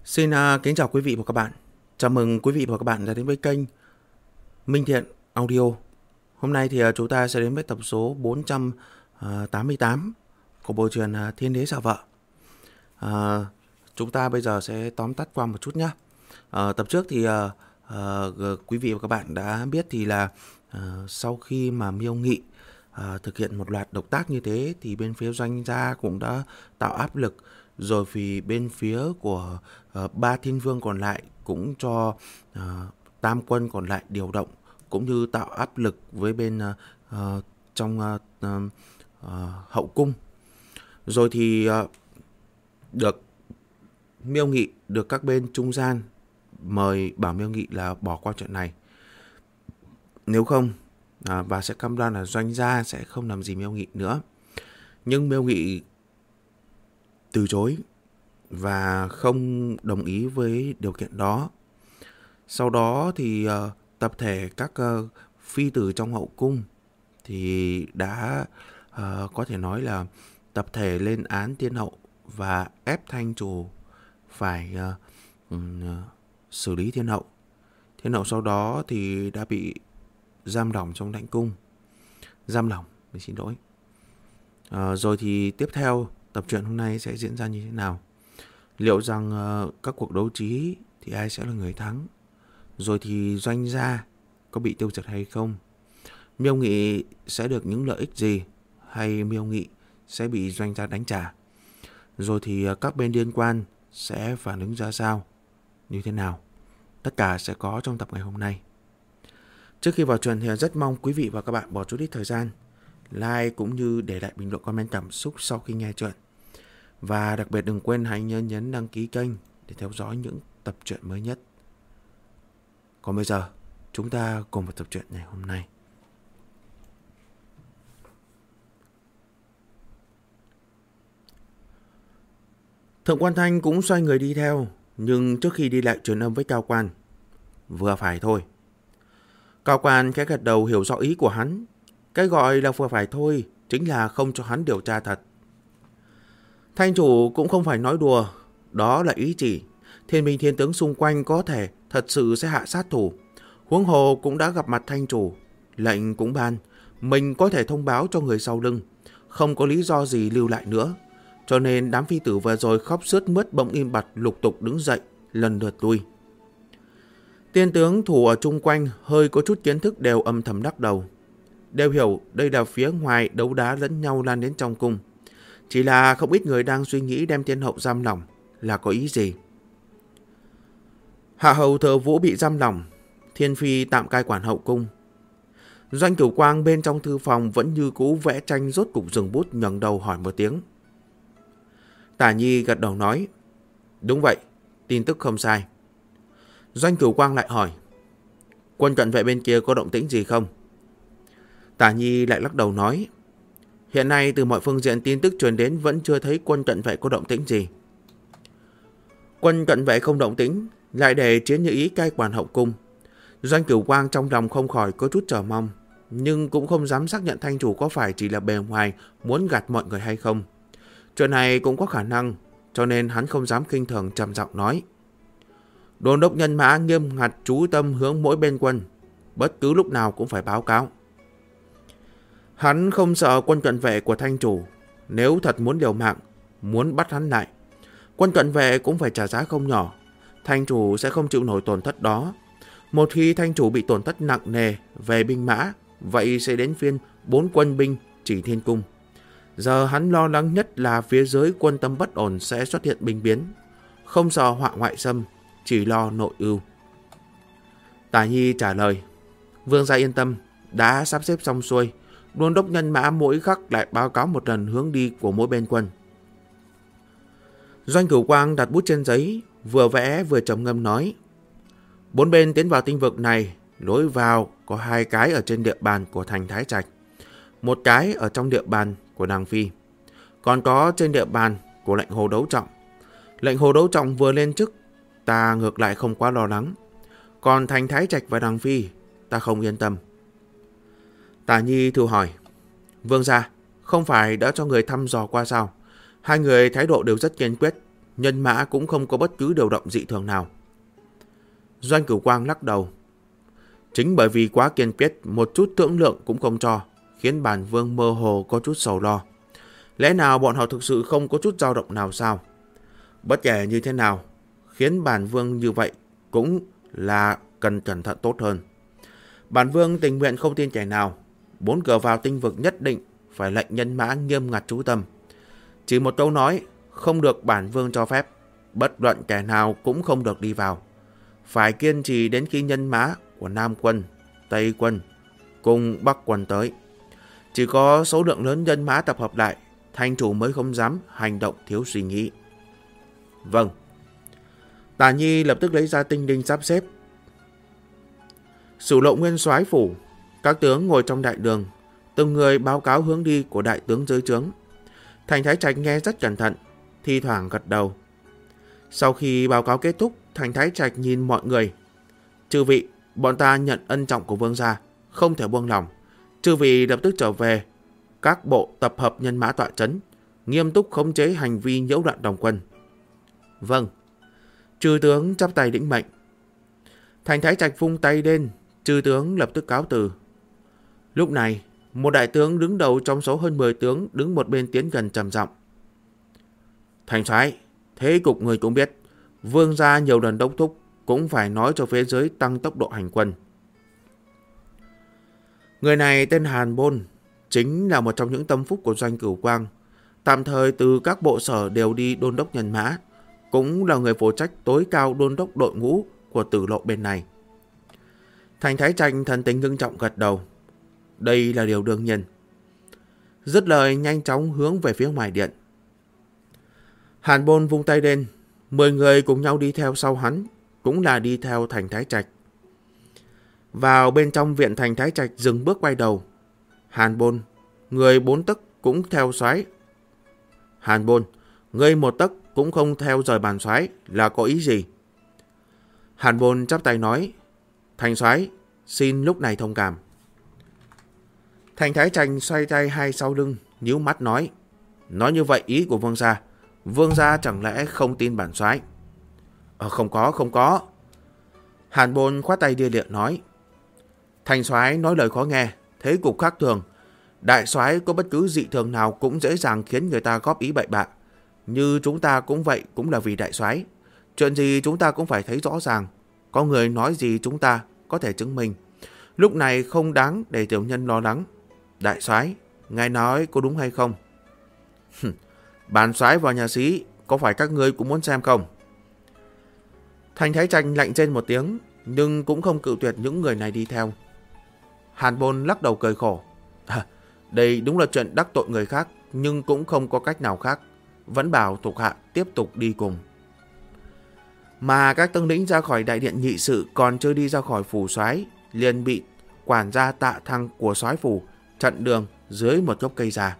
Kính chào quý vị và các bạn. Chào mừng quý vị và các bạn đã đến với kênh Minh Thiện Audio. Hôm nay thì chúng ta sẽ đến với tập số 488 của bộ truyện Thiên Đế Sợ Vợ. Chúng ta bây giờ sẽ tóm tắt qua một chút nhé. Tập trước thì quý vị và các bạn đã biết thì là sau khi mà Miêu Nghị thực hiện một loạt động tác như thế thì bên phía Doanh gia cũng đã tạo áp lực, rồi vì bên phía của ba thiên vương còn lại cũng cho tam quân còn lại điều động, cũng như tạo áp lực với bên trong hậu cung. Rồi thì được Miêu Nghị được các bên trung gian mời bảo Miêu Nghị là bỏ qua chuyện này, nếu không và sẽ cam đoan là Doanh gia sẽ không làm gì Miêu Nghị nữa. Nhưng Miêu Nghị từ chối và không đồng ý với điều kiện đó. Sau đó thì tập thể các phi tử trong hậu cung thì đã có thể nói là tập thể lên án tiên hậu và ép thanh chủ phải xử lý thiên hậu. Thiên hậu sau đó thì đã bị giam lỏng trong lãnh cung. Xin lỗi. Rồi thì tiếp theo tập truyện hôm nay sẽ diễn ra như thế nào? Liệu rằng các cuộc đấu trí thì ai sẽ là người thắng? Rồi thì Doanh gia có bị tiêu diệt hay không? Miêu Nghị sẽ được những lợi ích gì? Hay Miêu Nghị sẽ bị Doanh gia đánh trả? Rồi thì các bên liên quan sẽ phản ứng ra sao? Như thế nào? Tất cả sẽ có trong tập ngày hôm nay. Trước khi vào truyện thì rất mong quý vị và các bạn bỏ chút ít thời gian like cũng như để lại bình luận comment cảm xúc sau khi nghe truyện. Và đặc biệt đừng quên hãy nhấn đăng ký kênh để theo dõi những tập truyện mới nhất. Còn bây giờ, chúng ta cùng vào tập truyện ngày hôm nay. Thượng quan Thanh cũng xoay người đi theo, nhưng trước khi đi lại truyền âm với Cao Quan. Vừa phải thôi. Cao Quan khẽ gật đầu hiểu rõ ý của hắn. Cái gọi là vừa phải thôi chính là không cho hắn điều tra thật. Thanh chủ cũng không phải nói đùa, đó là ý chỉ. Thiên binh thiên tướng xung quanh có thể thật sự sẽ hạ sát thủ. Huống hồ cũng đã gặp mặt thanh chủ, lệnh cũng ban, mình có thể thông báo cho người sau lưng, không có lý do gì lưu lại nữa. Cho nên đám phi tử vừa rồi khóc sướt mướt bỗng im bặt lục tục đứng dậy, lần lượt lui. Tiên tướng thủ ở chung quanh hơi có chút kiến thức đều âm thầm đắc đầu. Đều hiểu đây là phía ngoài đấu đá lẫn nhau lan đến trong cung. Chỉ là không ít người đang suy nghĩ đem thiên hậu giam lỏng là có ý gì. Hạ hầu Thừa Vũ bị giam lỏng, Thiên Phi tạm cai quản hậu cung. Doanh Cửu Quang bên trong thư phòng vẫn như cũ vẽ tranh, rốt cục dừng bút ngẩng đầu hỏi một tiếng. Tả Nhi gật đầu nói, đúng vậy, tin tức không sai. Doanh Cửu Quang lại hỏi, quân cận vệ bên kia có động tĩnh gì không? Tả Nhi lại lắc đầu nói, hiện nay từ mọi phương diện tin tức truyền đến vẫn chưa thấy quân cận vệ có động tĩnh gì. Quân cận vệ không động tĩnh, lại để Chiến Như Ý cai quản hậu cung. Doanh Cửu Quang trong lòng không khỏi có chút chờ mong, nhưng cũng không dám xác nhận thanh chủ có phải chỉ là bề ngoài muốn gạt mọi người hay không. Chuyện này cũng có khả năng, cho nên hắn không dám khinh thường, trầm giọng nói. Đôn đốc nhân mã nghiêm ngặt chú tâm hướng mỗi bên quân, bất cứ lúc nào cũng phải báo cáo. Hắn không sợ quân cận vệ của thanh chủ, nếu thật muốn liều mạng, muốn bắt hắn lại, quân cận vệ cũng phải trả giá không nhỏ. Thanh chủ sẽ không chịu nổi tổn thất đó. Một khi thanh chủ bị tổn thất nặng nề về binh mã, vậy sẽ đến phiên 4 quân binh chỉ thiên cung. Giờ hắn lo lắng nhất là phía dưới quân tâm bất ổn sẽ xuất hiện binh biến. Không sợ họa ngoại xâm, chỉ lo nội ưu. Tả Nhi trả lời, vương gia yên tâm, đã sắp xếp xong xuôi. Đôn đốc nhân mã mỗi khắc lại báo cáo một lần hướng đi của mỗi bên quân. Doanh Cửu Quang đặt bút trên giấy, vừa vẽ vừa trầm ngâm nói, 4 bên tiến vào tinh vực này, lối vào có 2 cái ở trên địa bàn của thành Thái Trạch, 1 cái ở trong địa bàn của Đằng Phi, còn có trên địa bàn của lệnh Hồ Đấu Trọng. Lệnh Hồ Đấu Trọng vừa lên chức, ta ngược lại không quá lo lắng, còn thành Thái Trạch và Đằng Phi ta không yên tâm. Tả Nhi thử hỏi, vương gia, không phải đã cho người thăm dò qua sao? 2 người thái độ đều rất kiên quyết, nhân mã cũng không có bất cứ điều động dị thường nào. Doanh Cửu Quang lắc đầu. Chính bởi vì quá kiên quyết, một chút thương lượng cũng không cho, khiến bản vương mơ hồ có chút sầu lo. Lẽ nào bọn họ thực sự không có chút dao động nào sao? Bất kể như thế nào, khiến bản vương như vậy cũng là cần cẩn thận tốt hơn. Bản vương tình nguyện không tin kẻ nào, 4 cửa vào tinh vực nhất định phải lệnh nhân mã nghiêm ngặt chú tâm. Chỉ một câu nói, không được bản vương cho phép, bất luận kẻ nào cũng không được đi vào. Phải kiên trì đến khi nhân mã của Nam quân, Tây quân cùng Bắc quân tới. Chỉ có số lượng lớn nhân mã tập hợp lại, thành chủ mới không dám hành động thiếu suy nghĩ. Vâng. Tả Nhi lập tức lấy ra tinh đinh sắp xếp. Sử Lộ Nguyên soái phủ, các tướng ngồi trong đại đường, từng người báo cáo hướng đi của đại tướng dưới trướng. Thành Thái Trạch nghe rất cẩn thận, thi thoảng gật đầu. Sau khi báo cáo kết thúc, Thành Thái Trạch nhìn mọi người. Chư vị, bọn ta nhận ân trọng của vương gia, không thể buông lòng. Chư vị lập tức trở về, các bộ tập hợp nhân mã tọa trấn, nghiêm túc khống chế hành vi nhiễu loạn đồng quân. Vâng. Chư tướng chắp tay lĩnh mệnh. Thành Thái Trạch vung tay lên, chư tướng lập tức cáo từ. Lúc này, một đại tướng đứng đầu trong số hơn 10 tướng đứng một bên tiến gần trầm giọng. Thành soái, thế cục người cũng biết, vương gia nhiều lần đốc thúc cũng phải nói cho phía dưới tăng tốc độ hành quân. Người này tên Hàn Bôn, chính là một trong những tâm phúc của Doanh Cửu Quang. Tạm thời từ các bộ sở đều đi đôn đốc nhân mã, cũng là người phụ trách tối cao đôn đốc đội ngũ của Tử Lộ bên này. Thành Thái Trạch thần tình ngưng trọng gật đầu. Đây là điều đương nhiên. Dứt lời nhanh chóng hướng về phía ngoài điện. Hàn Bôn vung tay lên, 10 người cùng nhau đi theo sau hắn, cũng là đi theo Thành Thái Trạch. Vào bên trong viện, Thành Thái Trạch dừng bước quay đầu. Hàn Bôn, người 4 tấc cũng theo soái. Hàn Bôn, người 1 tấc cũng không theo rời bàn soái, là có ý gì? Hàn Bôn chắp tay nói, Thành soái, xin lúc này thông cảm. Thành Thái Trạch xoay tay hai sau lưng, nhíu mắt nói như vậy ý của vương gia chẳng lẽ không tin bản soái? Không có. Hàn Bôn khoát tay lia lịa nói, Thành soái nói lời khó nghe, thế cục khác thường. Đại soái có bất cứ dị thường nào cũng dễ dàng khiến người ta góp ý bậy bạ. Như chúng ta cũng vậy, cũng là vì đại soái. Chuyện gì chúng ta cũng phải thấy rõ ràng. Có người nói gì chúng ta có thể chứng minh. Lúc này không đáng để tiểu nhân lo lắng. Đại soái, ngài nói có đúng hay không? Bản soái vào nhà sĩ, có phải các ngươi cũng muốn xem không? Thành Thái Trạch lạnh rên một tiếng, nhưng cũng không cự tuyệt những người này đi theo. Hàn Bôn lắc đầu cười khổ. Đây đúng là chuyện đắc tội người khác, nhưng cũng không có cách nào khác. Vẫn bảo thuộc hạ tiếp tục đi cùng. Mà các tướng lĩnh ra khỏi đại điện nghị sự còn chưa đi ra khỏi phủ soái, liền bị quản gia Tạ Thăng của soái phủ chặn đường dưới một gốc cây già.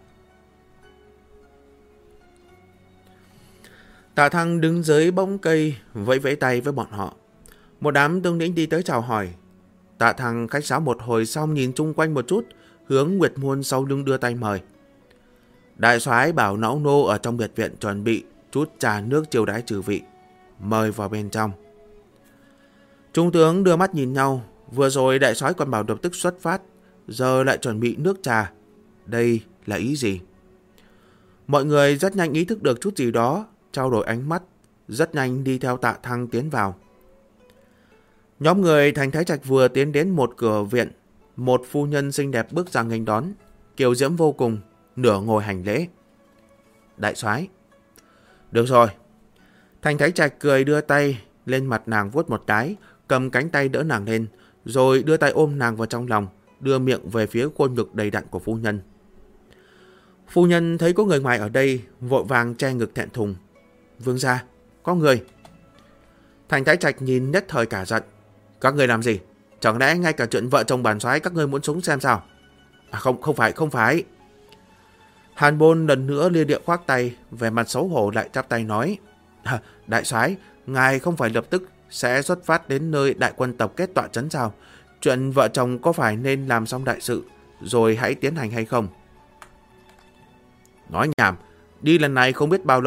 Tạ Thăng đứng dưới bóng cây vẫy vẫy tay với bọn họ. Một đám tướng lĩnh đi tới chào hỏi. Tạ Thăng khách sáo một hồi xong nhìn chung quanh một chút, hướng Nguyệt Môn sau lưng đưa tay mời. Đại soái bảo nlão nô ở trong biệt viện chuẩn bị chút trà nước chiêu đãi trừ vị, mời vào bên trong. Trung tướng đưa mắt nhìn nhau, vừa rồi đại soái còn bảo lập tức xuất phát, giờ lại chuẩn bị nước trà. Đây là ý gì? Mọi người rất nhanh ý thức được chút gì đó, trao đổi ánh mắt, rất nhanh đi theo Tạ Thăng tiến vào. Nhóm người Thành Thái Trạch vừa tiến đến một cửa viện, một phu nhân xinh đẹp bước ra nghênh đón, kiều diễm vô cùng, nửa ngồi hành lễ. Đại soái. Được rồi. Thành Thái Trạch cười đưa tay lên mặt nàng vuốt một cái, cầm cánh tay đỡ nàng lên, rồi đưa tay ôm nàng vào trong lòng, đưa miệng về phía khuôn ngực đầy đặn của phu nhân. Phu nhân thấy có người ngoài ở đây, vội vàng che ngực thẹn thùng. Vương gia, có người. Thành Thái Trạch nhìn nhất thời cả giận. Các người làm gì? Chẳng lẽ ngay cả chuyện vợ chồng bản soái các ngươi muốn xuống xem sao? Không phải. Hàn Bôn lần nữa lia địa khoác tay, vẻ mặt xấu hổ lại chắp tay nói. Đại soái, ngài không phải lập tức sẽ xuất phát đến nơi đại quân tập kết tọa trấn sao? Chuyện vợ chồng có phải nên làm xong đại sự rồi hãy tiến hành hay không? Nói nhảm, đi lần này không biết bao lâu,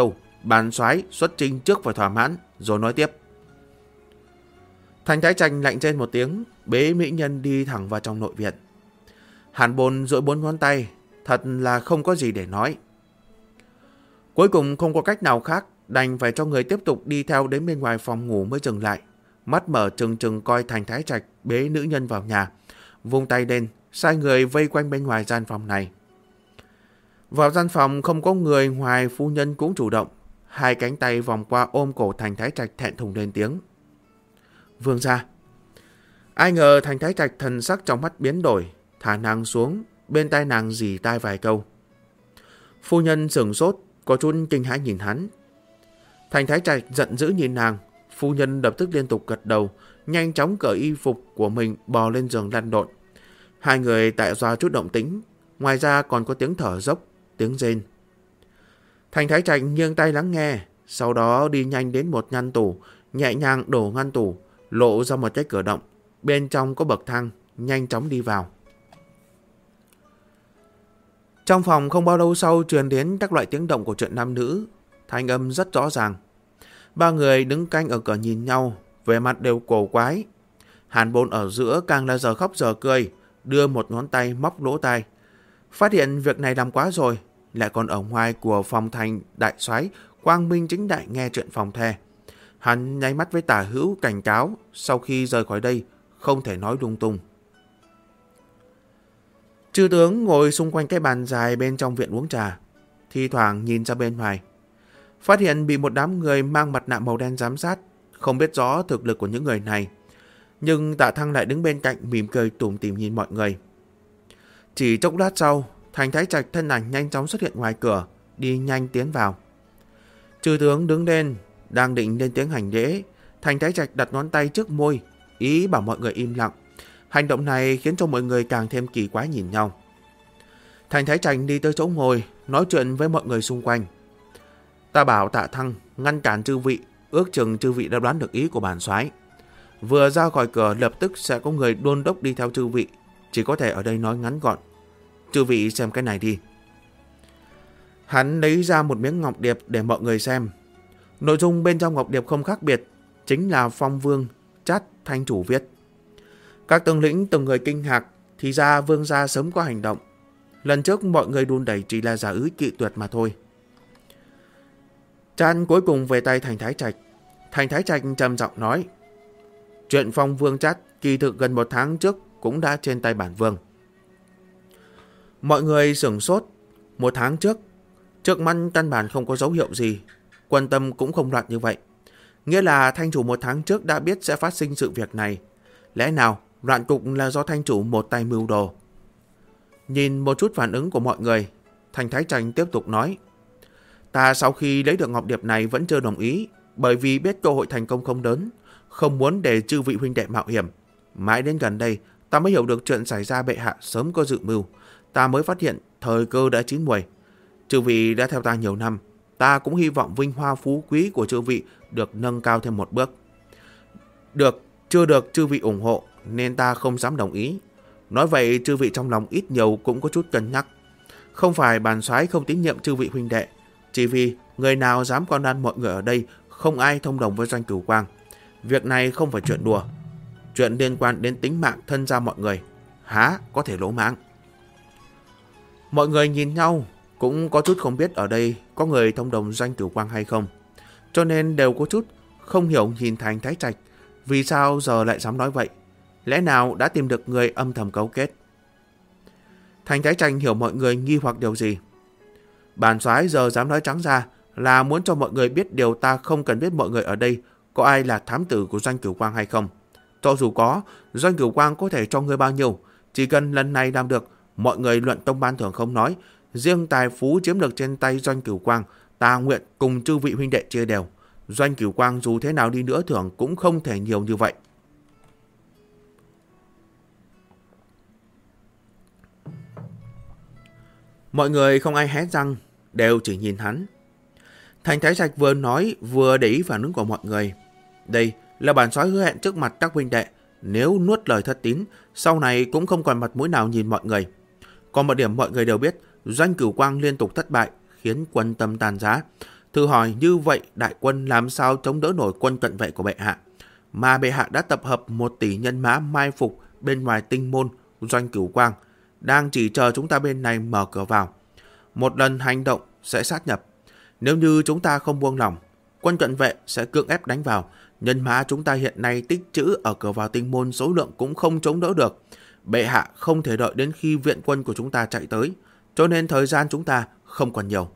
Bản soái xuất chinh trước phải thỏa mãn, rồi nói tiếp. Thành Thái Trạch lạnh rên một tiếng, bế mỹ nhân đi thẳng vào trong nội viện. Hàn Bôn duỗi 4 ngón tay, thật là không có gì để nói. Cuối cùng không có cách nào khác, đành phải cho người tiếp tục đi theo đến bên ngoài phòng ngủ mới dừng lại. Mắt mở trừng trừng coi Thành Thái Trạch bế nữ nhân vào nhà, vung tay lên, sai người vây quanh bên ngoài gian phòng này. Vào gian phòng không có người ngoài, phu nhân cũng chủ động, hai cánh tay vòng qua ôm cổ Thành Thái Trạch thẹn thùng lên tiếng. Vương gia. Ai ngờ Thành Thái Trạch thần sắc trong mắt biến đổi, thả nàng xuống, bên tai nàng rỉ tai vài câu. Phu nhân sửng sốt, có chút kinh hãi nhìn hắn. Thành Thái Trạch giận dữ nhìn nàng, phu nhân lập tức liên tục gật đầu, nhanh chóng cởi y phục của mình bò lên giường lăn lộn. Hai người tạo ra chút động tĩnh, ngoài ra còn có tiếng thở dốc, tiếng rên. Thành Thái Trạch nghiêng tay lắng nghe, sau đó đi nhanh đến một ngăn tủ, nhẹ nhàng đổ ngăn tủ, lộ ra một cái cửa động, bên trong có bậc thang, nhanh chóng đi vào. Trong phòng không bao lâu sau truyền đến các loại tiếng động của chuyện nam nữ, thanh âm rất rõ ràng. Ba người đứng canh ở cửa nhìn nhau, vẻ mặt đều cổ quái. Hàn Bôn ở giữa càng là giờ khóc giờ cười, đưa một ngón tay móc lỗ tai. Phát hiện việc này làm quá rồi, lại còn ở ngoài của phòng thành đại soái quang minh chính đại nghe chuyện phòng the. Hắn nháy mắt với Tả Hữu cảnh cáo, sau khi rời khỏi đây không thể nói lung tung. Chư tướng ngồi xung quanh cái bàn dài bên trong viện uống trà, thi thoảng nhìn ra bên ngoài, phát hiện bị một đám người mang mặt nạ màu đen giám sát, không biết rõ thực lực của những người này. Nhưng Tạ Thăng lại đứng bên cạnh mỉm cười tủm tỉm nhìn mọi người. Chỉ chốc lát sau, Thành Thái Trạch thân ảnh nhanh chóng xuất hiện ngoài cửa, đi nhanh tiến vào. Chư tướng đứng lên, đang định lên tiếng hành lễ, Thành Thái Trạch đặt ngón tay trước môi, ý bảo mọi người im lặng. Hành động này khiến cho mọi người càng thêm kỳ quái nhìn nhau. Thành Thái Trạch đi tới chỗ ngồi, nói chuyện với mọi người xung quanh. Ta bảo Tạ Thăng ngăn cản chư vị, ước chừng chư vị đã đoán được ý của bản soái. Vừa ra khỏi cửa lập tức sẽ có người đôn đốc đi theo chư vị, chỉ có thể ở đây nói ngắn gọn. Chư vị xem cái này đi. Hắn lấy ra một miếng ngọc điệp để mọi người xem. Nội dung bên trong ngọc điệp không khác biệt, chính là Phong Vương Chát Thanh chủ viết. Các tướng lĩnh từng người kinh ngạc, thì ra vương gia sớm có hành động. Lần trước mọi người đùn đẩy chỉ là giả ứ kỵ tuyệt mà thôi. Chan cuối cùng về tay Thành Thái Trạch. Thành Thái Trạch trầm giọng nói, chuyện Phong Vương Chát kỳ thực gần 1 tháng trước cũng đã trên tay bản vương. Mọi người sửng sốt. 1 tháng trước mắt căn bản không có dấu hiệu gì, quan tâm cũng không loạn như vậy. Nghĩa là thanh chủ 1 tháng trước đã biết sẽ phát sinh sự việc này. Lẽ nào loạn cục là do thanh chủ một tay mưu đồ? Nhìn một chút phản ứng của mọi người, Thành Thái Trạch tiếp tục nói, ta sau khi lấy được ngọc điệp này vẫn chưa đồng ý, bởi vì biết cơ hội thành công không lớn, không muốn để chư vị huynh đệ mạo hiểm. Mãi đến gần đây, ta mới hiểu được chuyện xảy ra bệ hạ sớm có dự mưu, ta mới phát hiện thời cơ đã chín muồi. Chư vị đã theo ta nhiều năm, ta cũng hy vọng vinh hoa phú quý của chư vị được nâng cao thêm một bước. Chưa được chư vị ủng hộ nên ta không dám đồng ý. Nói vậy chư vị trong lòng ít nhiều cũng có chút cân nhắc. Không phải bản soái không tín nhiệm chư vị huynh đệ, chỉ vì người nào dám can đảm mọi người ở đây không ai thông đồng với Doanh Cửu Quang. Việc này không phải chuyện đùa, chuyện liên quan đến tính mạng thân gia mọi người, há có thể lỗ mãng. Mọi người nhìn nhau cũng có chút không biết ở đây có người thông đồng Doanh Cửu Quang hay không, cho nên đều có chút không hiểu nhìn Thành Thái Trạch vì sao giờ lại dám nói vậy. Lẽ nào đã tìm được người âm thầm cấu kết? Thành Thái Trạch hiểu mọi người nghi hoặc điều gì. Bản soái giờ dám nói trắng ra là muốn cho mọi người biết điều ta không cần biết mọi người ở đây có ai là thám tử của Doanh Cửu Quang hay không. Cho dù có, Doanh Cửu Quang có thể cho ngươi bao nhiêu, chỉ cần lần này làm được, mọi người luận tông ban thưởng không nói, riêng tài phú chiếm được trên tay Doanh Cửu Quang, ta nguyện cùng chư vị huynh đệ chia đều. Doanh Cửu Quang dù thế nào đi nữa thưởng cũng không thể nhiều như vậy. Mọi người không ai hé răng, đều chỉ nhìn hắn. Thành Thái Trạch vừa nói vừa để ý phản ứng của mọi người. Đây là bản soái hứa hẹn trước mặt các huynh đệ, nếu nuốt lời thất tín, sau này cũng không còn mặt mũi nào nhìn mọi người. Còn một điểm mọi người đều biết, Doanh Cửu Quang liên tục thất bại, khiến quân tâm tan rã. Thử hỏi như vậy đại quân làm sao chống đỡ nổi quân cận vệ của bệ hạ? Mà bệ hạ đã tập hợp 1 tỷ nhân mã mai phục bên ngoài tinh môn doanh Cửu Quang, đang chỉ chờ chúng ta bên này mở cửa vào. Một lần hành động sẽ sát nhập. Nếu như chúng ta không buông lỏng, quân cận vệ sẽ cưỡng ép đánh vào. Nhân mã chúng ta hiện nay tích trữ ở cửa vào tinh môn số lượng cũng không chống đỡ được. Bệ hạ không thể đợi đến khi viện quân của chúng ta chạy tới, cho nên thời gian chúng ta không còn nhiều.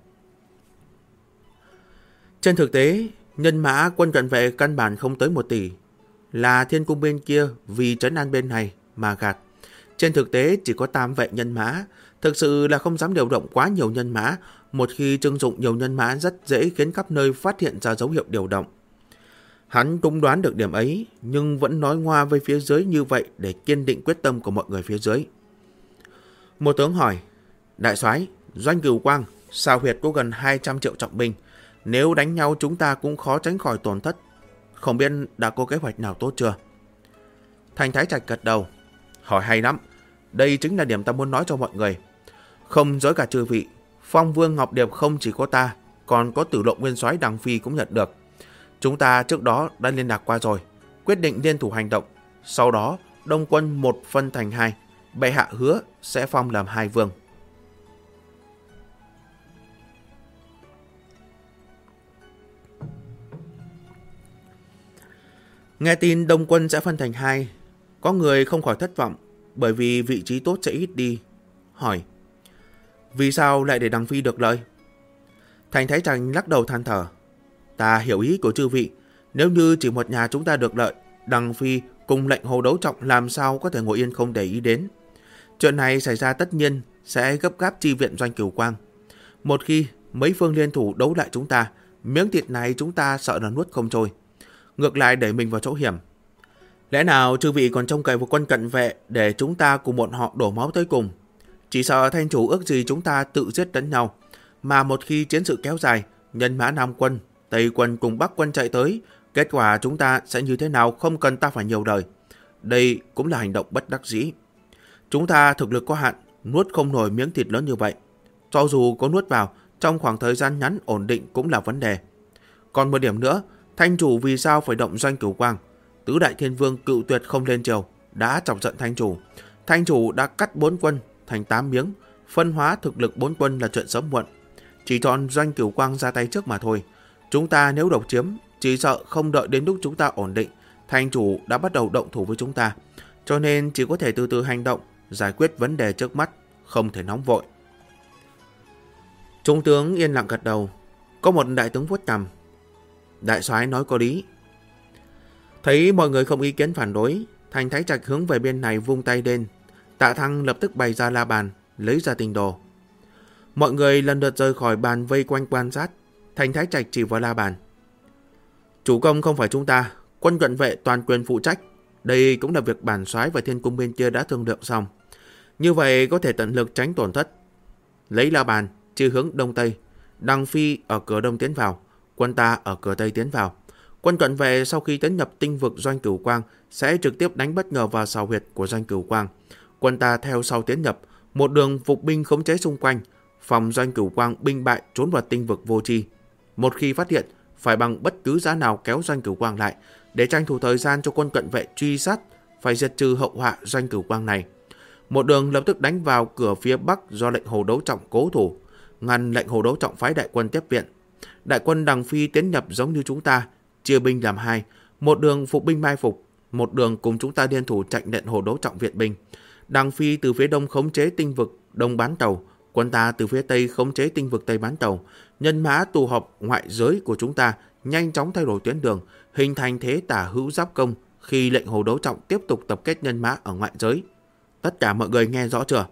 Trên thực tế, nhân mã quân cận vệ căn bản không tới 1 tỷ, là Thiên Cung bên kia vì trấn an bên này mà gạt. Trên thực tế chỉ có 8 vệ nhân mã, thực sự là không dám điều động quá nhiều nhân mã. Một khi trưng dụng nhiều nhân mã rất dễ khiến khắp nơi phát hiện ra dấu hiệu điều động. Hắn cũng đoán được điểm ấy, nhưng vẫn nói ngoa với phía dưới như vậy để kiên định quyết tâm của mọi người phía dưới. Một tướng hỏi, đại soái, doanh Cửu Quang, Xào Huyệt có gần 200 triệu trọng binh. Nếu đánh nhau chúng ta cũng khó tránh khỏi tổn thất. Không biết đã có kế hoạch nào tốt chưa? Thành Thái Trạch gật đầu. Hỏi hay lắm. Đây chính là điểm ta muốn nói cho mọi người. Không dối cả chư vị, Phong Vương Ngọc Điệp không chỉ có ta, còn có Tử Lộ Nguyên Soái Đằng Phi cũng nhận được. Chúng ta trước đó đã liên lạc qua rồi, quyết định liên thủ hành động. Sau đó, đông quân 1 phân thành 2. Bệ hạ hứa sẽ phong làm 2 vương. Nghe tin đông quân sẽ phân thành 2, có người không khỏi thất vọng, bởi vì vị trí tốt sẽ ít đi. Hỏi, vì sao lại để Đằng Phi được lợi? Thành Thái Trạch lắc đầu than thở. Ta hiểu ý của chư vị, nếu như chỉ một nhà chúng ta được lợi, Đằng Phi cùng lệnh Hồ Đấu Trọng làm sao có thể ngồi yên không để ý đến. Chuyện này xảy ra tất nhiên sẽ gấp gáp chi viện doanh Cửu Quang. Một khi mấy phương liên thủ đấu lại chúng ta, miếng thịt này chúng ta sợ là nuốt không trôi, ngược lại đẩy mình vào chỗ hiểm. Lẽ nào chư vị còn trông cậy vào quân cận vệ để chúng ta cùng bọn họ đổ máu tới cùng? Chỉ sợ thanh chủ ước gì chúng ta tự giết lẫn nhau, mà một khi chiến sự kéo dài, nhân mã Nam quân, Tây quân cùng Bắc quân chạy tới, kết quả chúng ta sẽ như thế nào không cần ta phải nhiều lời. Đây cũng là hành động bất đắc dĩ. Chúng ta thực lực có hạn, nuốt không nổi miếng thịt lớn như vậy. Cho dù có nuốt vào, trong khoảng thời gian ngắn ổn định cũng là vấn đề. Còn một điểm nữa, thanh chủ vì sao phải động doanh Cửu Quang? Tứ đại thiên vương cự tuyệt không lên triều, đã chọc giận thanh chủ. Thanh chủ đã cắt 4 quân thành 8 miếng, phân hóa thực lực 4 quân là chuyện sớm muộn. Chỉ chọn doanh Cửu Quang ra tay trước mà thôi. Chúng ta nếu độc chiếm, chỉ sợ không đợi đến lúc chúng ta ổn định, thanh chủ đã bắt đầu động thủ với chúng ta. Cho nên chỉ có thể từ từ hành động, giải quyết vấn đề trước mắt, không thể nóng vội. Trung tướng yên lặng gật đầu. Có một đại tướng vuốt cằm. Đại soái nói có lý. Thấy mọi người không ý kiến phản đối, Thành Thái Trạch hướng về bên này vung tay lên. Tạ Thăng lập tức bày ra la bàn, lấy ra tinh đồ. Mọi người lần lượt rời khỏi bàn vây quanh quan sát. Thành Thái Trạch chỉ vào la bàn. Chủ công không phải chúng ta, quân cận vệ toàn quyền phụ trách. Đây cũng là việc bản soái và Thiên Cung bên kia đã thương lượng xong. Như vậy có thể tận lực tránh tổn thất. Lấy la bàn, chỉ hướng đông tây. Đằng Phi ở cửa đông tiến vào, quân ta ở cửa tây tiến vào. Quân cận vệ sau khi tiến nhập tinh vực doanh Cửu Quang sẽ trực tiếp đánh bất ngờ vào sào huyệt của doanh Cửu Quang. Quân ta theo sau tiến nhập, một đường phục binh khống chế xung quanh, phòng doanh Cửu Quang binh bại trốn vào tinh vực vô tri. Một khi phát hiện, phải bằng bất cứ giá nào kéo doanh Cửu Quang lại, để tranh thủ thời gian cho quân cận vệ truy sát, phải diệt trừ hậu họa doanh Cửu Quang này. Một đường lập tức đánh vào cửa phía bắc do lệnh Hồ Đấu Trọng cố thủ, ngăn lệnh Hồ Đấu Trọng phái đại quân tiếp viện. Đại quân Đằng Phi tiến nhập giống như chúng ta, chia binh làm 2, một đường phục binh mai phục, một đường cùng chúng ta liên thủ chặn lệnh Hồ Đấu Trọng viện binh. Đằng Phi từ phía đông khống chế tinh vực Đông Bán Tàu, quân ta từ phía tây khống chế tinh vực Tây Bán Tàu. Nhân mã tụ họp ngoại giới của chúng ta nhanh chóng thay đổi tuyến đường, hình thành thế tả hữu giáp công khi lệnh Hồ Đấu Trọng tiếp tục tập kết nhân mã ở ngoại giới. Tất cả mọi người nghe rõ chưa?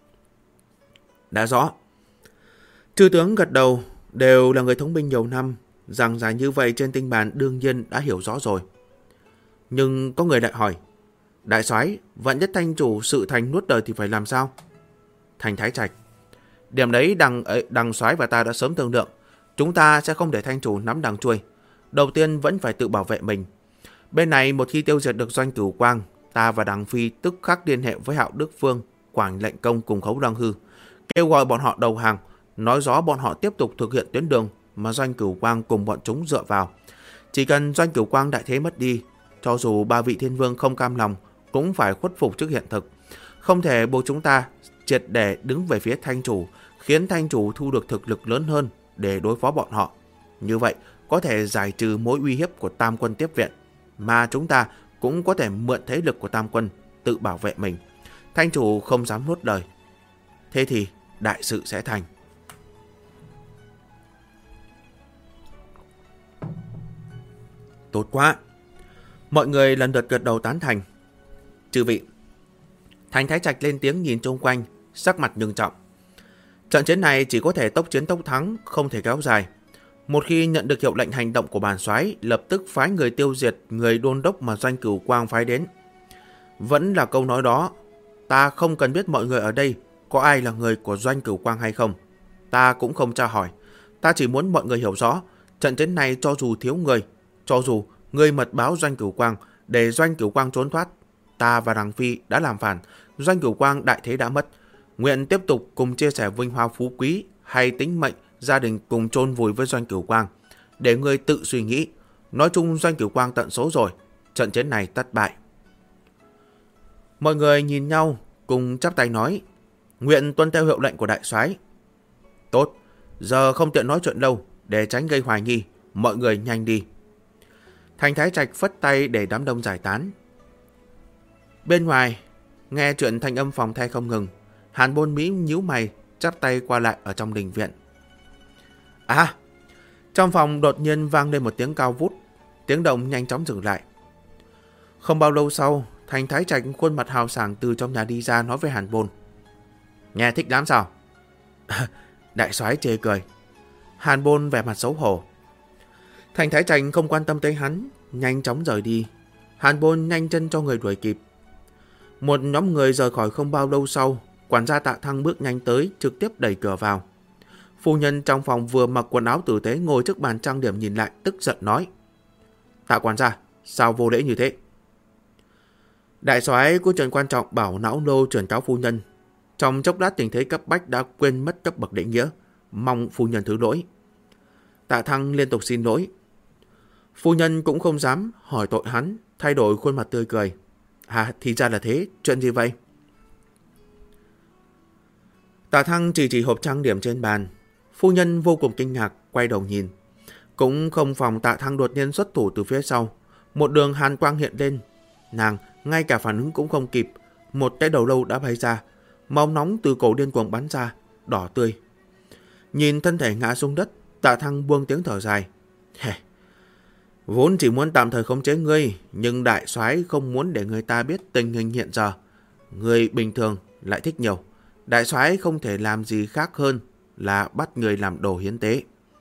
Đã rõ. Chư tướng gật đầu, đều là người thống binh nhiều năm, rằng giải như vậy trên tinh bàn đương nhiên đã hiểu rõ rồi. Nhưng có người lại hỏi, đại soái, vạn nhất thanh chủ sự thành nuốt đời thì phải làm sao? Thành Thái Trạch, điểm đấy đằng soái và ta đã sớm thương lượng, chúng ta sẽ không để thanh chủ nắm đằng chuôi. Đầu tiên vẫn phải tự bảo vệ mình. Bên này một khi tiêu diệt được doanh Cửu Quang, ta và Đằng Phi tức khắc liên hệ với Hạo Đức Phương, Quảng Lệnh Công cùng Khấu Đăng Hư, kêu gọi bọn họ đầu hàng, nói rõ bọn họ tiếp tục thực hiện tuyến đường mà Doanh Cửu Quang cùng bọn chúng dựa vào. Chỉ cần Doanh Cửu Quang đại thế mất đi, cho dù 3 vị thiên vương không cam lòng cũng phải khuất phục trước hiện thực. Không thể buộc chúng ta triệt để đứng về phía Thanh Chủ, khiến Thanh Chủ thu được thực lực lớn hơn để đối phó bọn họ. Như vậy có thể giải trừ mối uy hiếp của Tam Quân tiếp viện, mà chúng ta cũng có thể mượn thế lực của Tam Quân tự bảo vệ mình. Thanh Chủ không dám nuốt lời. Thế thì đại sự sẽ thành. Tốt quá. Mọi người lần lượt gật đầu tán thành. Chư vị. Thành Thái Trạch lên tiếng nhìn xung quanh, sắc mặt nghiêm trọng. Trận chiến này chỉ có thể tốc chiến tốc thắng, không thể kéo dài. Một khi nhận được hiệu lệnh hành động của bản soái, lập tức phái người tiêu diệt người đôn đốc mà Doanh Cửu Quang phái đến. Vẫn là câu nói đó, ta không cần biết mọi người ở đây có ai là người của Doanh Cửu Quang hay không. Ta cũng không tra hỏi. Ta chỉ muốn mọi người hiểu rõ, trận chiến này cho dù thiếu người, cho dù người mật báo Doanh Cửu Quang để Doanh Cửu Quang trốn thoát, ta và Đằng Phi đã làm phản, Doanh Cửu Quang đại thế đã mất. Nguyện tiếp tục cùng chia sẻ vinh hoa phú quý hay tính mệnh, gia đình cùng chôn vùi với Doanh Cửu Quang. Để người tự suy nghĩ. Nói chung Doanh Cửu Quang tận số rồi, trận chiến này thất bại. Mọi người nhìn nhau cùng chắp tay nói, nguyện tuân theo hiệu lệnh của đại soái. Tốt, giờ không tiện nói chuyện lâu, để tránh gây hoài nghi, mọi người nhanh đi. Thành Thái Trạch phất tay để đám đông giải tán. Bên ngoài, nghe chuyện thanh âm phòng the không ngừng, Hàn Bôn Mỹ nhíu mày, chắp tay qua lại ở trong đình viện. Trong phòng đột nhiên vang lên một tiếng cao vút, tiếng động nhanh chóng dừng lại. Không bao lâu sau, Thành Thái Trạch khuôn mặt hào sảng từ trong nhà đi ra nói với Hàn Bôn. Nghe thích lắm sao? Đại soái chê cười. Hàn Bôn vẻ mặt xấu hổ. Thành Thái Trạch không quan tâm tới hắn, nhanh chóng rời đi. Hàn Bôn nhanh chân cho người đuổi kịp. Một nhóm người rời khỏi không bao lâu sau, quản gia Tạ Thăng bước nhanh tới, trực tiếp đẩy cửa vào. Phu nhân trong phòng vừa mặc quần áo tử tế ngồi trước bàn trang điểm nhìn lại, tức giận nói. Tạ quản gia, sao vô lễ như thế? Đại soái có chuyện quan trọng bảo não nô chuyển cáo phu nhân. Trong chốc lát tình thế cấp bách đã quên mất cấp bậc lễ nghĩa, mong phu nhân thứ lỗi. Tạ Thăng liên tục xin lỗi. Phu nhân cũng không dám hỏi tội hắn, thay đổi khuôn mặt tươi cười. Thì ra là thế, chuyện gì vậy? Tạ Thăng chỉ hộp trang điểm trên bàn. Phu nhân vô cùng kinh ngạc, quay đầu nhìn. Cũng không phòng Tạ Thăng đột nhiên xuất thủ từ phía sau. Một đường hàn quang hiện lên. Nàng ngay cả phản ứng cũng không kịp. Một cái đầu lâu đã bay ra. Máu nóng từ cổ điên cuồng bắn ra, đỏ tươi. Nhìn thân thể ngã xuống đất, Tạ Thăng buông tiếng thở dài. Vốn chỉ muốn tạm thời khống chế ngươi, nhưng đại soái không muốn để người ta biết tình hình hiện giờ. Người bình thường lại thích nhiều. Đại soái không thể làm gì khác hơn là bắt người làm đồ hiến tế.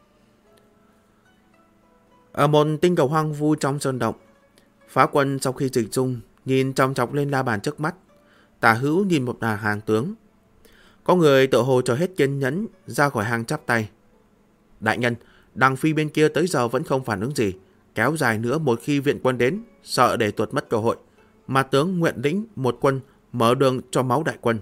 Ở một tinh cầu hoang vu trong sơn động, Phá Quân sau khi dịch dung nhìn chòng chọc lên la bàn trước mắt. Tả hữu nhìn một hàng tướng. Có người tự hồ cho hết kiên nhẫn ra khỏi hàng chắp tay. Đại nhân, Đằng Phi bên kia tới giờ vẫn không phản ứng gì. Kéo dài nữa một khi viện quân đến, sợ để tuột mất cơ hội. Mà tướng nguyện lĩnh một quân mở đường cho máu đại quân.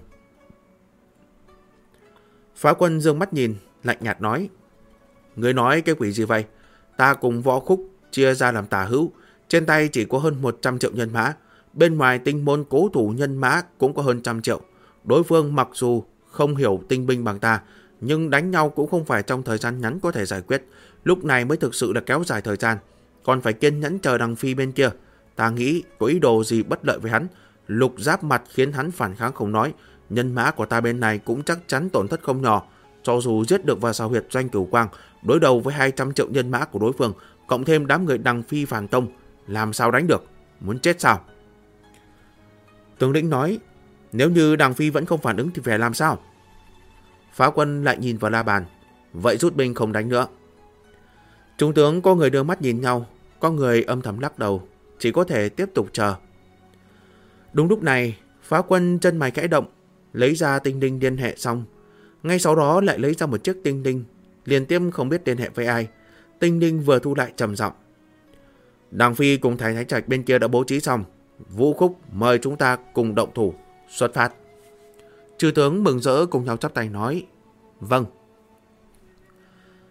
Phá Quân dương mắt nhìn, lạnh nhạt nói. Người nói cái quỷ gì vậy? Ta cùng Võ Khúc chia ra làm tả hữu. Trên tay chỉ có hơn 100 triệu nhân mã. Bên ngoài tinh môn cố thủ nhân mã cũng có hơn 100 triệu. Đối phương mặc dù không hiểu tinh binh bằng ta, nhưng đánh nhau cũng không phải trong thời gian ngắn có thể giải quyết. Lúc này mới thực sự là kéo dài thời gian. Còn phải kiên nhẫn chờ Đằng Phi bên kia. Ta nghĩ có ý đồ gì bất lợi với hắn. Lục giáp mặt khiến hắn phản kháng không nói. Nhân mã của ta bên này cũng chắc chắn tổn thất không nhỏ. Cho dù giết được vào xào huyệt Doanh Cửu Quang, đối đầu với 200 triệu nhân mã của đối phương, cộng thêm đám người Đằng Phi phản công, làm sao đánh được? Muốn chết sao? Tướng lĩnh nói, nếu như Đằng Phi vẫn không phản ứng thì phải làm sao? Phá Quân lại nhìn vào la bàn. Vậy rút binh không đánh nữa. Trung tướng có người đưa mắt nhìn nhau, có người âm thầm lắc đầu, chỉ có thể tiếp tục chờ. Đúng lúc này, Phá Quân chân mày khẽ động, lấy ra tinh linh liên hệ xong. Ngay sau đó lại lấy ra một chiếc tinh linh, liên tiếp không biết liên hệ với ai. Tinh linh vừa thu lại trầm giọng. Đằng Phi cùng Thái Thái Trạch bên kia đã bố trí xong. Vũ Khúc mời chúng ta cùng động thủ, xuất phát. Chư tướng mừng rỡ cùng nhau chắp tay nói. Vâng.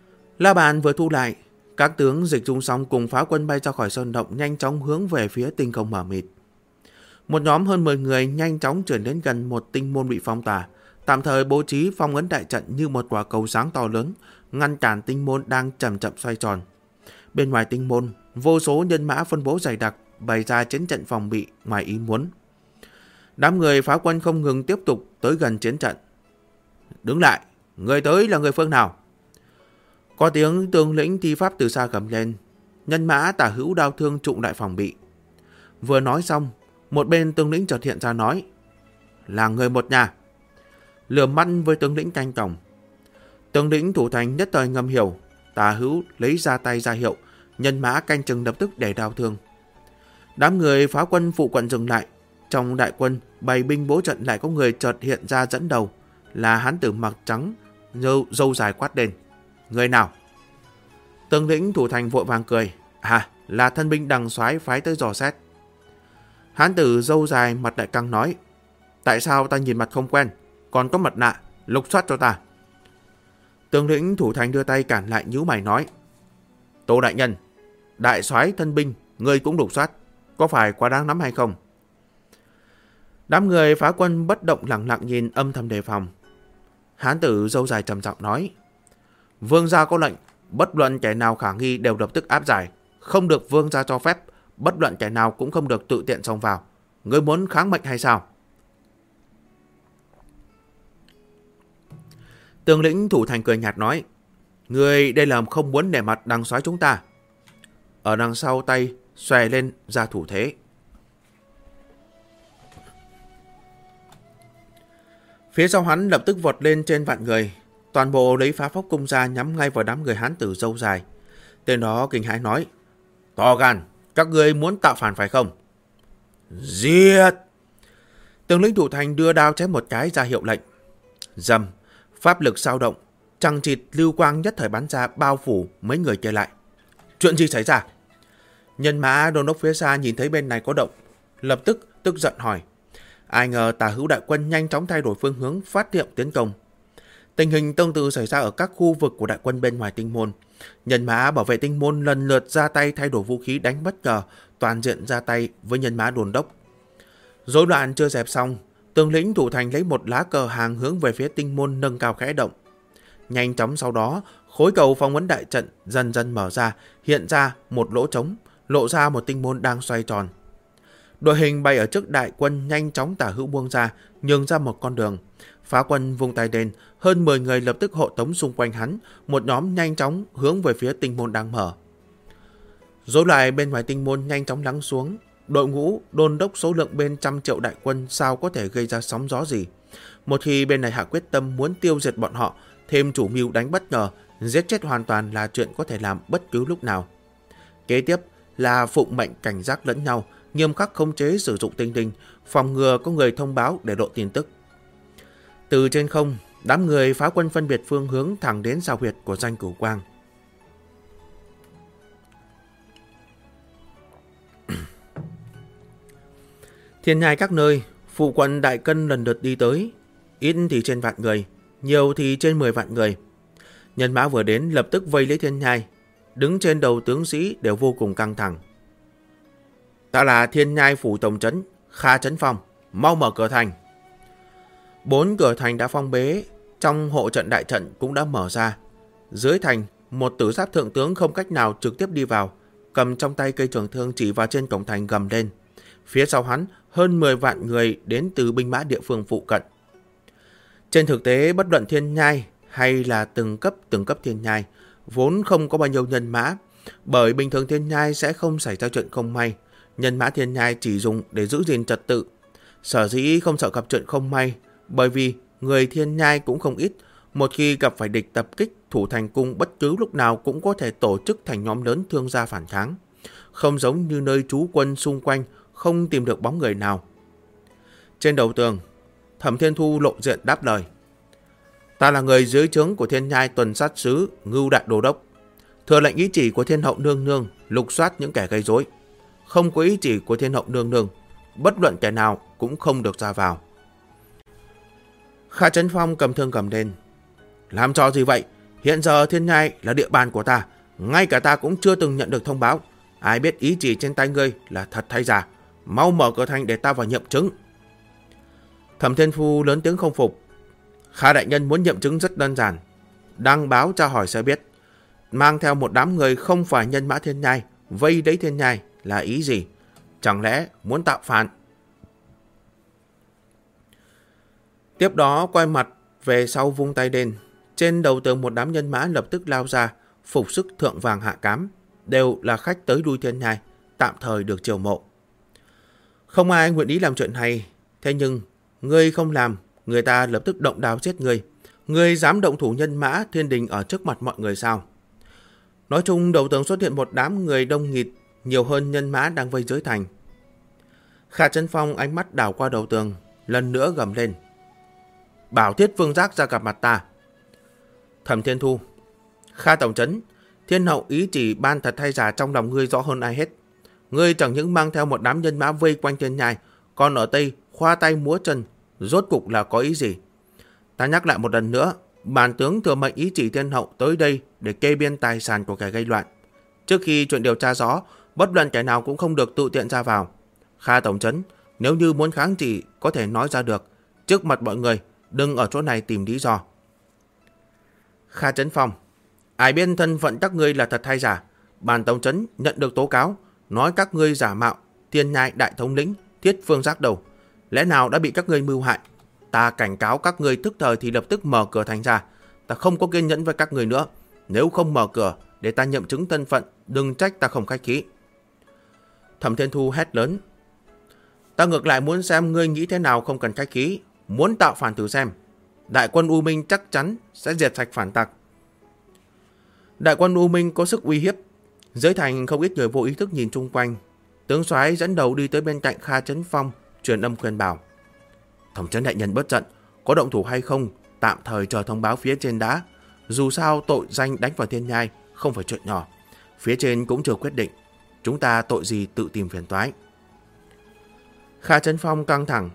La bàn vừa thu lại, các tướng dịch dung xong cùng phá quân bay ra khỏi sơn động, nhanh chóng hướng về phía tinh không mờ mịt. Một nhóm hơn 10 người nhanh chóng chuyển đến gần một tinh môn bị phong tỏa, tạm thời bố trí phong ấn đại trận như một quả cầu sáng to lớn, ngăn cản tinh môn đang chậm chậm xoay tròn. Bên ngoài tinh môn, vô số nhân mã phân bố dày đặc, bày ra chiến trận phòng bị ngoài ý muốn. Đám người phá quân không ngừng tiếp tục tới gần chiến trận. Đứng lại, người tới là người phương nào? Có tiếng tướng lĩnh thi pháp từ xa gầm lên. Nhân mã tả hữu đao thương trụng đại phòng bị. Vừa nói xong, một bên tướng lĩnh chợt hiện ra nói: là người một nhà. Lườm mắt với tướng lĩnh canh cổng. Tướng lĩnh thủ thành nhất thời ngầm hiểu, tả hữu lấy ra tay ra hiệu, nhân mã canh chừng lập tức để đao thương. Đám người phá quân phụ quận dừng lại. Trong đại quân bày binh bố trận lại có người chợt hiện ra dẫn đầu, là hán tử mặc trắng, râu dài quát lên: người nào? Tướng lĩnh thủ thành vội vàng cười: là thân binh Đằng Soái phái tới dò xét. Hán tử râu dài mặt đại căng nói: tại sao ta nhìn mặt không quen, còn có mặt nạ, lục soát cho ta. Tướng lĩnh thủ thành đưa tay cản lại, nhíu mày nói: Tô đại nhân, đại soái thân binh người cũng lục soát, có phải quá đáng lắm hay không? Đám người phá quân bất động lặng lặng nhìn, âm thầm đề phòng. Hán tử râu dài trầm giọng nói: vương gia có lệnh, bất luận kẻ nào khả nghi đều lập tức áp giải, không được vương gia cho phép, bất luận kẻ nào cũng không được tự tiện xông vào. Ngươi muốn kháng mệnh hay sao? Tướng lĩnh thủ thành cười nhạt nói: người đây là không muốn nể mặt Đằng Soái chúng ta. Ở đằng sau tay xòe lên ra thủ thế. Phía sau hắn lập tức vọt lên trên vạn người, toàn bộ lấy phá phốc cung ra nhắm ngay vào đám người hán tử râu dài. Tên đó kinh hãi nói: to gan, các ngươi muốn tạo phản phải không? Giết! Tướng lĩnh thủ thành đưa đao chém một cái ra hiệu lệnh. Dầm, pháp lực sao động, chằng chịt lưu quang nhất thời bắn ra bao phủ mấy người kia lại. Chuyện gì xảy ra? Nhân mã đôn đốc phía xa nhìn thấy bên này có động, lập tức tức giận hỏi. Ai ngờ tả hữu đại quân nhanh chóng thay đổi phương hướng, phát hiện tiến công. Tình hình tương tự xảy ra ở các khu vực của đại quân bên ngoài tinh môn. Nhân mã bảo vệ tinh môn lần lượt ra tay thay đổi vũ khí đánh bất ngờ, toàn diện ra tay với nhân mã đồn đốc. Rối loạn chưa dẹp xong, tướng lĩnh thủ thành lấy một lá cờ hàng hướng về phía tinh môn nâng cao khẽ động. Nhanh chóng sau đó, khối cầu phong ấn đại trận dần dần mở ra, hiện ra một lỗ trống, lộ ra một tinh môn đang xoay tròn. Đội hình bay ở trước đại quân nhanh chóng tả hữu buông ra, nhường ra một con đường. Phá quân vung tay lên, hơn 10 người lập tức hộ tống xung quanh hắn, một nhóm nhanh chóng hướng về phía tinh môn đang mở. Rối loạn bên ngoài tinh môn nhanh chóng lắng xuống. Đội ngũ đôn đốc số lượng bên 100 triệu đại quân sao có thể gây ra sóng gió gì. Một khi bên này hạ quyết tâm muốn tiêu diệt bọn họ, thêm chủ mưu đánh bất ngờ, giết chết hoàn toàn là chuyện có thể làm bất cứ lúc nào. Kế tiếp là phụng mệnh cảnh giác lẫn nhau, nghiêm khắc khống chế sử dụng tinh tinh, phòng ngừa có người thông báo để lộ tin tức. Từ trên không, đám người phá quân phân biệt phương hướng thẳng đến sao huyệt của Danh Cửu Quang. Thiên nhai các nơi, phụ quận đại cân lần lượt đi tới, ít thì trên vạn người, nhiều thì trên 10 vạn người. Nhân mã vừa đến lập tức vây lấy thiên nhai, đứng trên đầu tướng sĩ đều vô cùng căng thẳng. Ta là Thiên Nhai phủ tổng trấn Kha Trấn Phong, mau mở cửa thành. 4 cửa thành đã phong bế, trong hộ trận đại trận cũng đã mở ra. Dưới thành, một tử giáp thượng tướng không cách nào trực tiếp đi vào, cầm trong tay cây trường thương chỉ vào trên cổng thành gầm lên. Phía sau hắn, hơn 10 vạn người đến từ binh mã địa phương phụ cận. Trên thực tế, bất luận Thiên Nhai hay là từng cấp Thiên Nhai, vốn không có bao nhiêu nhân mã, bởi bình thường Thiên Nhai sẽ không xảy ra chuyện không may. Nhân mã Thiên Nhai chỉ dùng để giữ gìn trật tự. Sở dĩ không sợ gặp chuyện không may, bởi vì người Thiên Nhai cũng không ít. Một khi gặp phải địch tập kích, thủ thành cung bất cứ lúc nào cũng có thể tổ chức thành nhóm lớn thương gia phản kháng. Không giống như nơi trú quân xung quanh, không tìm được bóng người nào. Trên đầu tường, Thẩm Thiên Thu lộ diện đáp lời. Ta là người dưới trướng của Thiên Nhai tuần sát sứ Ngưu Đại Đô Đốc, thừa lệnh ý chỉ của Thiên Hậu Nương Nương lục soát những kẻ gây rối. Không có ý chỉ của Thiên Hậu Nương Nương, bất luận kẻ nào cũng không được ra vào. Kha Trấn Phong cầm thương cầm lên. Làm trò gì vậy? Hiện giờ Thiên Nhai là địa bàn của ta, ngay cả ta cũng chưa từng nhận được thông báo. Ai biết ý chỉ trên tay ngươi là thật hay giả? Mau mở cửa thành để ta vào nhậm chứng. Thẩm Thiên Phu lớn tiếng không phục. Kha đại nhân muốn nhậm chứng rất đơn giản. Đăng báo tra hỏi sẽ biết. Mang theo một đám người không phải nhân mã Thiên Nhai, vây đấy Thiên Nhai là ý gì? Chẳng lẽ muốn tạo phản? Tiếp đó quay mặt về sau vung tay lên. Trên đầu tường một đám nhân mã lập tức lao ra, phục sức thượng vàng hạ cám, đều là khách tới đuôi Thiên Nhai, tạm thời được chiều mộ. Không ai nguyện ý làm chuyện này, thế nhưng ngươi không làm, người ta lập tức động đao giết ngươi. Ngươi dám động thủ nhân mã thiên đình ở trước mặt mọi người sao? Nói chung đầu tường xuất hiện một đám người đông nghịt, nhiều hơn nhân mã đang vây dưới thành. Kha Chấn Phong ánh mắt đảo qua đầu tường, lần nữa gầm lên. Bảo Thiết Vương Giác ra gặp mặt ta. Thẩm Thiên Thu. Kha tổng trấn, Thiên hậu ý chỉ ban thật hay giả trong lòng ngươi rõ hơn ai hết. Ngươi chẳng những mang theo một đám nhân mã vây quanh Thiên Nhai, còn ở Tây khoa tay múa chân, rốt cục là có ý gì? Ta nhắc lại một lần nữa, bản tướng thừa mệnh ý chỉ Thiên hậu tới đây để kê biên tài sản của kẻ gây loạn. Trước khi chuyện điều tra rõ, bất luận kẻ nào cũng không được tự tiện ra vào. Kha tổng trấn, nếu như muốn kháng chỉ có thể nói ra được, trước mặt mọi người, đừng ở chỗ này tìm lý do. Kha Chấn Phong. Ai biết thân phận các ngươi là thật hay giả? Bản tổng trấn nhận được tố cáo, nói các ngươi giả mạo Thiên Nhai đại thống lĩnh Thiết Phương Giác đầu. Lẽ nào đã bị các ngươi mưu hại? Ta cảnh cáo các ngươi tức thời thì lập tức mở cửa thành ra. Ta không có kiên nhẫn với các ngươi nữa. Nếu không mở cửa để ta nhậm chứng thân phận, đừng trách ta không khách khí. Thẩm Thiên Thu hét lớn. Ta ngược lại muốn xem ngươi nghĩ thế nào không cần khách khí. Muốn tạo phản thử xem. Đại quân U Minh chắc chắn sẽ diệt sạch phản tặc. Đại quân U Minh có sức uy hiếp. Dưới thành không ít người vô ý thức nhìn chung quanh. Tướng soái dẫn đầu đi tới bên cạnh Kha Chấn Phong, truyền âm khuyên bảo. Tổng trấn đại nhân bớt giận, có động thủ hay không, tạm thời chờ thông báo phía trên đã. Dù sao tội danh đánh vào Thiên Nhai không phải chuyện nhỏ. Phía trên cũng chưa quyết định. Chúng ta tội gì tự tìm phiền toái. Kha Chấn Phong căng thẳng.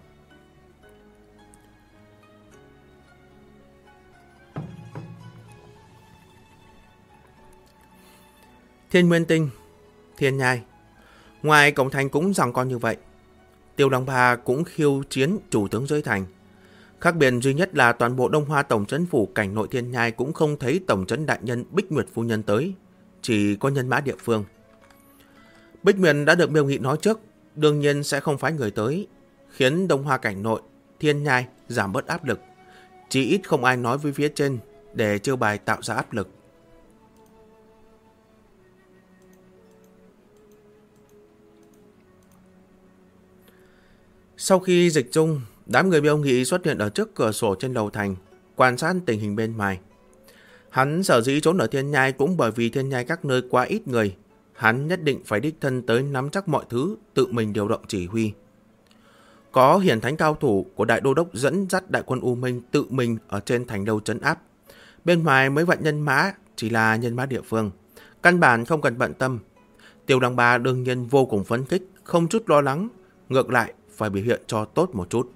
Thiên Nguyên Tinh, Thiên Nhai. Ngoài cổng thành cũng giằng co như vậy. Tiêu Long Ba cũng khiêu chiến chủ tướng dưới thành. Khác biệt duy nhất là toàn bộ Đông Hoa tổng trấn phủ cảnh nội Thiên Nhai cũng không thấy tổng trấn đại nhân Bích Nguyệt phu nhân tới, chỉ có nhân mã địa phương. Bích Nguyệt đã được Miêu Nghị nói trước, đương nhiên sẽ không phái người tới, khiến Đông Hoa cảnh nội Thiên Nhai giảm bớt áp lực. Chỉ ít không ai nói với phía trên để chiêu bài tạo ra áp lực. Sau khi dịch dung, đám người Miêu Nghị xuất hiện ở trước cửa sổ trên lầu thành, quan sát tình hình bên ngoài. Hắn sở dĩ trốn ở Thiên Nhai cũng bởi vì Thiên Nhai các nơi quá ít người. Hắn nhất định phải đích thân tới nắm chắc mọi thứ, tự mình điều động chỉ huy. Có hiển thánh cao thủ của đại đô đốc dẫn dắt đại quân U Minh tự mình ở trên thành lâu trấn áp. Bên ngoài mấy vạn nhân mã chỉ là nhân mã địa phương, căn bản không cần bận tâm. Tiêu Long Ba đương nhiên vô cùng phấn khích, không chút lo lắng, ngược lại phải biểu hiện cho tốt một chút.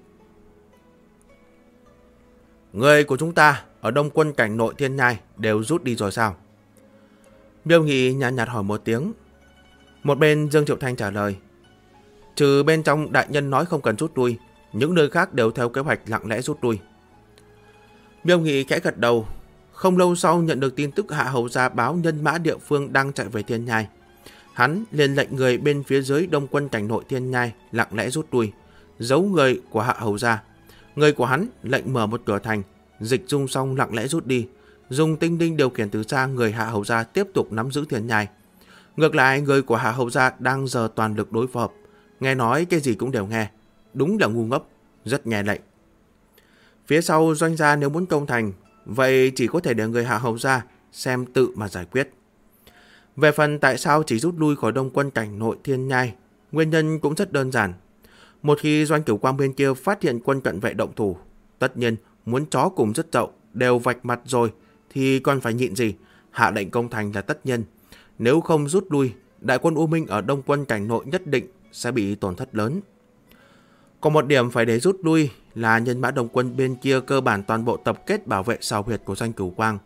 Người của chúng ta ở Đông quân cảnh nội Thiên Nhai đều rút đi rồi sao? Miêu Nghị nhàn nhạt hỏi một tiếng. Một bên Dương Triệu Thanh trả lời. Trừ bên trong đại nhân nói không cần rút lui, những nơi khác đều theo kế hoạch lặng lẽ rút lui. Miêu Nghị khẽ gật đầu. Không lâu sau nhận được tin tức Hạ Hầu gia báo nhân mã địa phương đang chạy về Thiên Nhai. Hắn liền lệnh người bên phía dưới Đông quân cảnh nội Thiên Nhai lặng lẽ rút lui, giấu người của Hạ Hầu gia. Người của hắn lệnh mở một cửa thành, dịch dung xong lặng lẽ rút đi, dùng tinh đinh điều khiển từ xa người Hạ Hầu gia tiếp tục nắm giữ Thiên Nhai. Ngược lại, người của Hạ Hầu gia đang giờ toàn lực đối phó, nghe nói cái gì cũng đều nghe, đúng là ngu ngốc, rất nghe lệnh. Phía sau doanh gia nếu muốn công thành, vậy chỉ có thể để người Hạ Hầu gia xem tự mà giải quyết. Về phần tại sao chỉ rút lui khỏi Đông quân cảnh nội Thiên Nhai, nguyên nhân cũng rất đơn giản. Một khi Doanh Cửu Quang bên kia phát hiện quân cận vệ động thủ, tất nhiên muốn chó cùng rất dậu, đều vạch mặt rồi thì còn phải nhịn gì, hạ lệnh công thành là tất nhiên. Nếu không rút lui, đại quân U Minh ở Đông quân cảnh nội nhất định sẽ bị tổn thất lớn. Còn một điểm phải để rút lui là nhân mã Đông quân bên kia cơ bản toàn bộ tập kết bảo vệ sào huyệt của Doanh Cửu Quang.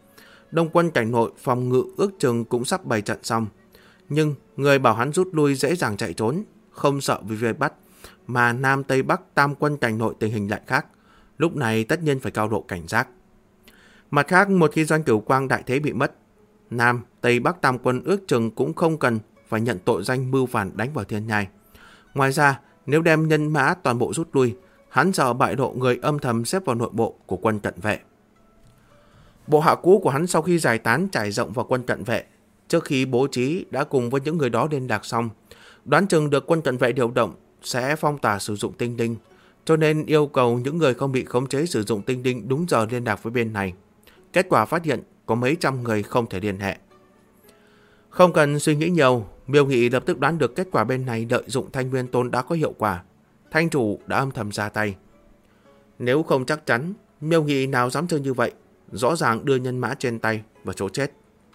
Đông quân cảnh nội phòng ngự ước chừng cũng sắp bày trận xong. Nhưng người bảo hắn rút lui dễ dàng chạy trốn, không sợ bị vây bắt, mà Nam Tây Bắc tam quân cảnh nội tình hình lại khác. Lúc này tất nhiên phải cao độ cảnh giác. Mặt khác, một khi Doanh Cửu Quang đại thế bị mất, Nam, Tây Bắc tam quân ước chừng cũng không cần phải nhận tội danh mưu phản đánh vào Thiên Nhai. Ngoài ra, nếu đem nhân mã toàn bộ rút lui, hắn sợ bại lộ người âm thầm xếp vào nội bộ của quân cận vệ. Bộ hạ cũ của hắn sau khi giải tán trải rộng vào quân cận vệ, trước khi bố trí đã cùng với những người đó liên lạc xong, đoán chừng được quân cận vệ điều động sẽ phong tỏa sử dụng tinh đinh, cho nên yêu cầu những người không bị khống chế sử dụng tinh đinh đúng giờ liên lạc với bên này. Kết quả phát hiện có mấy trăm người không thể liên hệ. Không cần suy nghĩ nhiều, Miêu Nghị lập tức đoán được kết quả bên này lợi dụng Thanh Nguyên Tôn đã có hiệu quả. Thanh chủ đã âm thầm ra tay. Nếu không chắc chắn, Miêu Nghị nào dám chơi như vậy, rõ ràng đưa nhân mã trên tay vào chỗ chết.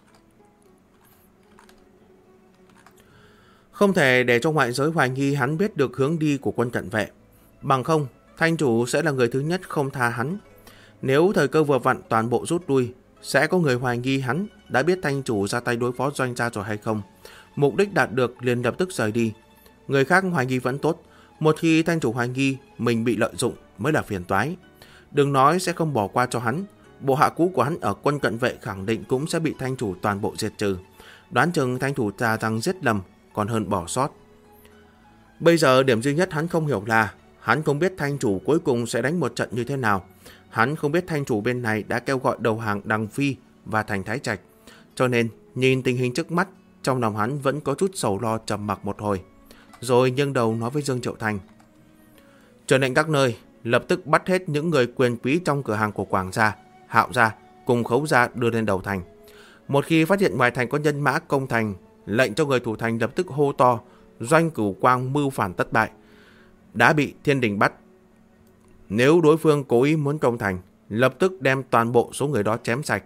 Không thể để cho ngoại giới hoài nghi hắn biết được hướng đi của quân cận vệ. Bằng không, Thanh chủ sẽ là người thứ nhất không tha hắn. Nếu thời cơ vừa vặn toàn bộ rút lui, sẽ có người hoài nghi hắn đã biết Thanh chủ ra tay đối phó Doanh gia rồi hay không. Mục đích đạt được liền lập tức rời đi. Người khác hoài nghi vẫn tốt, một khi Thanh chủ hoài nghi mình bị lợi dụng mới là phiền toái. Đừng nói sẽ không bỏ qua cho hắn, bộ hạ cũ của hắn ở quân cận vệ khẳng định cũng sẽ bị Thanh chủ toàn bộ diệt trừ. Đoán chừng Thanh chủ ta rằng giết lầm còn hơn bỏ sót. Bây giờ điểm duy nhất hắn không hiểu là hắn không biết Thanh chủ cuối cùng sẽ đánh một trận như thế nào. Hắn không biết Thanh chủ bên này đã kêu gọi đầu hàng Đằng Phi và Thành Thái Trạch. Cho nên nhìn tình hình trước mắt, trong lòng hắn vẫn có chút sầu lo trầm mặc một hồi. Rồi nghiêng đầu nói với Dương Triệu Thành: "Truyền lệnh các nơi, lập tức bắt hết những người quyền quý trong cửa hàng của Quảng gia, Hạo gia cùng Khấu gia đưa lên đầu thành. Một khi phát hiện ngoài thành có nhân mã công thành, lệnh cho người thủ thành lập tức hô to: Doanh Cửu Quang mưu phản thất bại, đã bị Thiên Đình bắt. Nếu đối phương cố ý muốn công thành, lập tức đem toàn bộ số người đó chém sạch."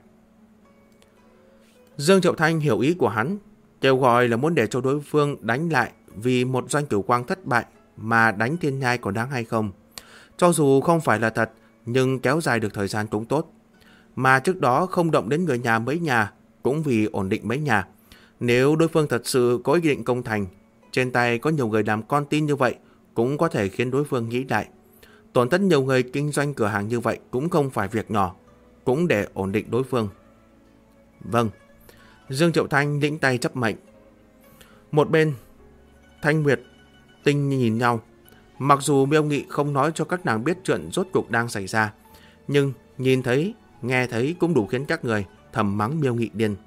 Dương Triệu Thanh hiểu ý của hắn, kêu gọi là muốn để cho đối phương đánh lại, vì một Doanh Cửu Quang thất bại mà đánh Thiên Nhai còn đáng hay không. Cho dù không phải là thật, nhưng kéo dài được thời gian cũng tốt. Mà trước đó không động đến người nhà mấy nhà, cũng vì ổn định mấy nhà. Nếu đối phương thật sự có ý định công thành, trên tay có nhiều người làm con tin như vậy, cũng có thể khiến đối phương nghĩ lại. Tổn thất nhiều người kinh doanh cửa hàng như vậy cũng không phải việc nhỏ, cũng để ổn định đối phương. Vâng. Dương Triệu Thanh lĩnh tay chấp mệnh. Một bên, Thanh Nguyệt, Tinh nhìn nhau. Mặc dù Miêu Nghị không nói cho các nàng biết chuyện rốt cuộc đang xảy ra, nhưng nhìn thấy, nghe thấy cũng đủ khiến các người thầm mắng Miêu Nghị điên.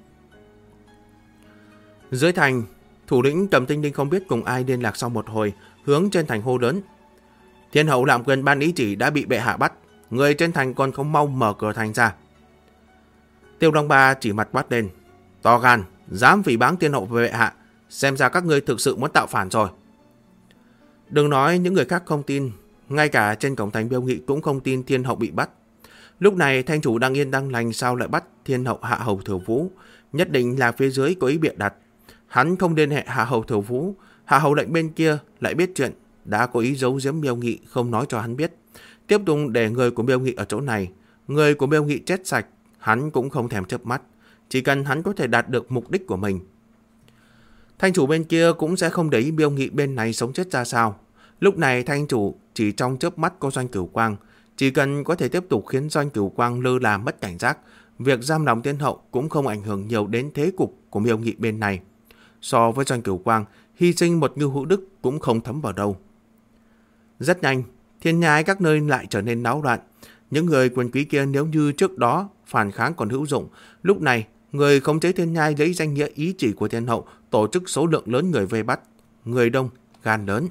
Dưới thành, thủ lĩnh Cầm Tinh Đinh không biết cùng ai liên lạc sau một hồi, hướng trên thành hô lớn: "Thiên hậu lạm quyền ban ý chỉ đã bị bệ hạ bắt, người trên thành còn không mau mở cửa thành ra." Tiêu Long Ba chỉ mặt quát lên: "To gan, dám phỉ báng thiên hậu về bệ hạ, xem ra các ngươi thực sự muốn tạo phản rồi." Đừng nói những người khác không tin, ngay cả trên cổng thành Miêu Nghị cũng không tin thiên hậu bị bắt. Lúc này Thanh chủ đang yên đang lành sao lại bắt thiên hậu Hạ Hầu Thừa Vũ, nhất định là phía dưới có ý bịa đặt. Hắn không liên hệ Hạ Hầu Thừa Vũ, Hạ Hầu lệnh bên kia lại biết chuyện, đã có ý giấu giếm Miêu Nghị không nói cho hắn biết, tiếp tục để người của Miêu Nghị ở chỗ này. Người của Miêu Nghị chết sạch, hắn cũng không thèm chớp mắt, chỉ cần hắn có thể đạt được mục đích của mình. Thanh chủ bên kia cũng sẽ không để ý Miêu Nghị bên này sống chết ra sao. Lúc này Thanh chủ chỉ trong chớp mắt có Doanh Cửu Quang, chỉ cần có thể tiếp tục khiến Doanh Cửu Quang lơ là mất cảnh giác, việc giam lòng thiên hậu cũng không ảnh hưởng nhiều đến thế cục của Miêu Nghị bên này. So với Doanh Cửu Quang, hy sinh một Ngưu Hữu Đức cũng không thấm vào đâu. Rất nhanh, Thiên Nhai các nơi lại trở nên náo loạn. Những người quyền quý kia nếu như trước đó phản kháng còn hữu dụng, lúc này người khống chế Thiên Nhai lấy danh nghĩa ý chỉ của thiên hậu tổ chức số lượng lớn người vây bắt, người đông, gan lớn.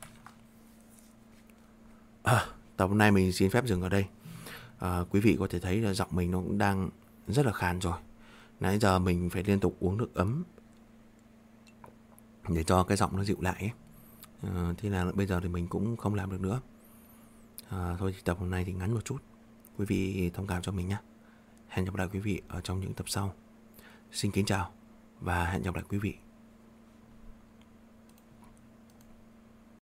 Tập hôm nay mình xin phép dừng ở đây. Quý vị có thể thấy là giọng mình nó cũng đang rất là khàn rồi. Nãy giờ mình phải liên tục uống nước ấm để cho cái giọng nó dịu lại ấy. Thế là bây giờ thì mình cũng không làm được nữa. Thôi thì tập hôm nay thì ngắn một chút, quý vị thông cảm cho mình nhé. Hẹn gặp lại quý vị ở trong những tập sau. Xin kính chào và hẹn gặp lại quý vị.